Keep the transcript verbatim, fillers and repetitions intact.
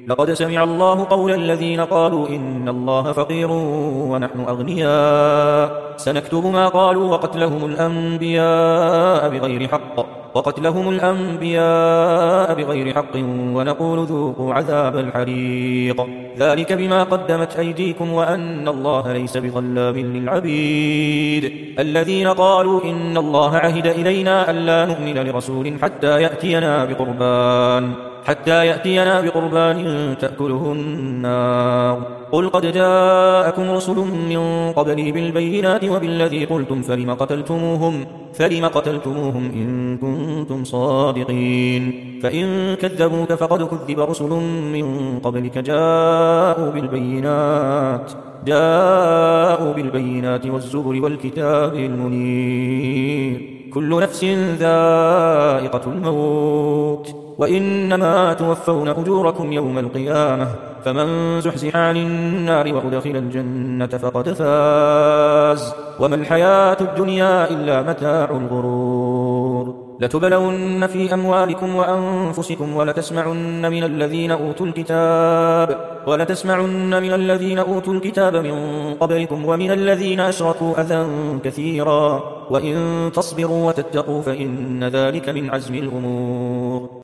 لقد سمع الله قول الذين قالوا إن الله فقير ونحن أغنياء سنكتب ما قالوا وقتلهم الأنبياء بغير حق وقتلهم الأنبياء بغير حق ونقول ذوقوا عذاب الحريق ذلك بما قدمت أيديكم وأن الله ليس بظلام للعبيد الذين قالوا إن الله عهد إلينا ألا نؤمن لرسول حتى يأتينا بقربان حتى يأتينا بقربان تأكله النار قل قد جاءكم رسل من قبلي بالبينات وبالذي قلتم فلم قتلتموهم فلم قتلتموهم إن كنتم صادقين فإن كذبوك فقد كذب رسل من قبلك جاءوا بالبينات جاءوا بالبينات والزبر والكتاب المنير كل نفس ذائقة الموت وإنما توفون أجوركم يوم القيامة فمن زحزح عن النار وأدخل الجنة فقد فاز وما الحياة الدنيا إلا متاع الغرور لتبلون في أموالكم وأنفسكم ولتسمعن من الذين أوتوا الكتاب ولتسمعن من الذين أوتوا الكتاب من قبلكم ومن الذين أشركوا أذى كثيرا وإن تصبروا وتتقوا فإن ذلك من عزم الأمور